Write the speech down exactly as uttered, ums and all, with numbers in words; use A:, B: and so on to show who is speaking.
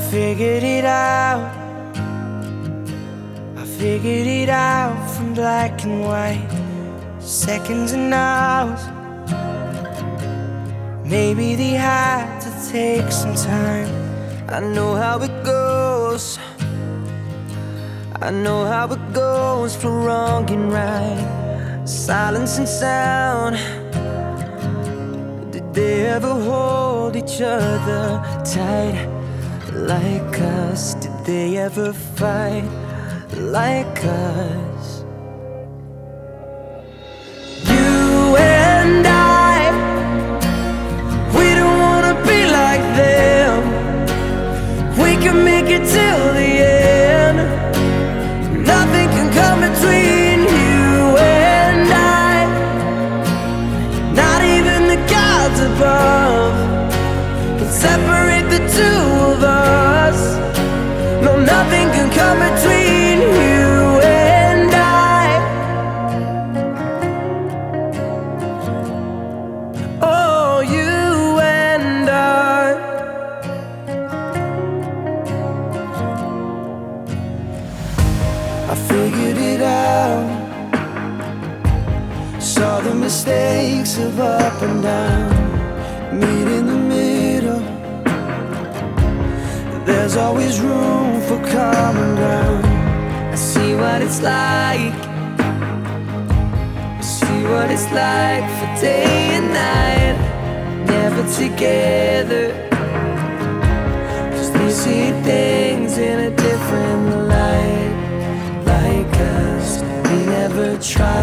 A: figured it out. I figured it out from black and white, seconds and hours. Maybe they had to take some time. I know how it goes. I know how it goes for wrong and right, silence and sound. Did they ever hold each other tight like us? Did they ever fight like us? You and I, we don't wanna be like them. We can make it till the end. Nothing can come between you and I, not even the gods above can separate the two of us. No, nothing can come between you and I. Oh, you and I. I figured it out, saw the mistakes of up and down, meet in the middle. There's always room for common ground. I see what it's like, I see what it's like for day and night, never together, 'cause they see things in a different light. Like us, we never tried.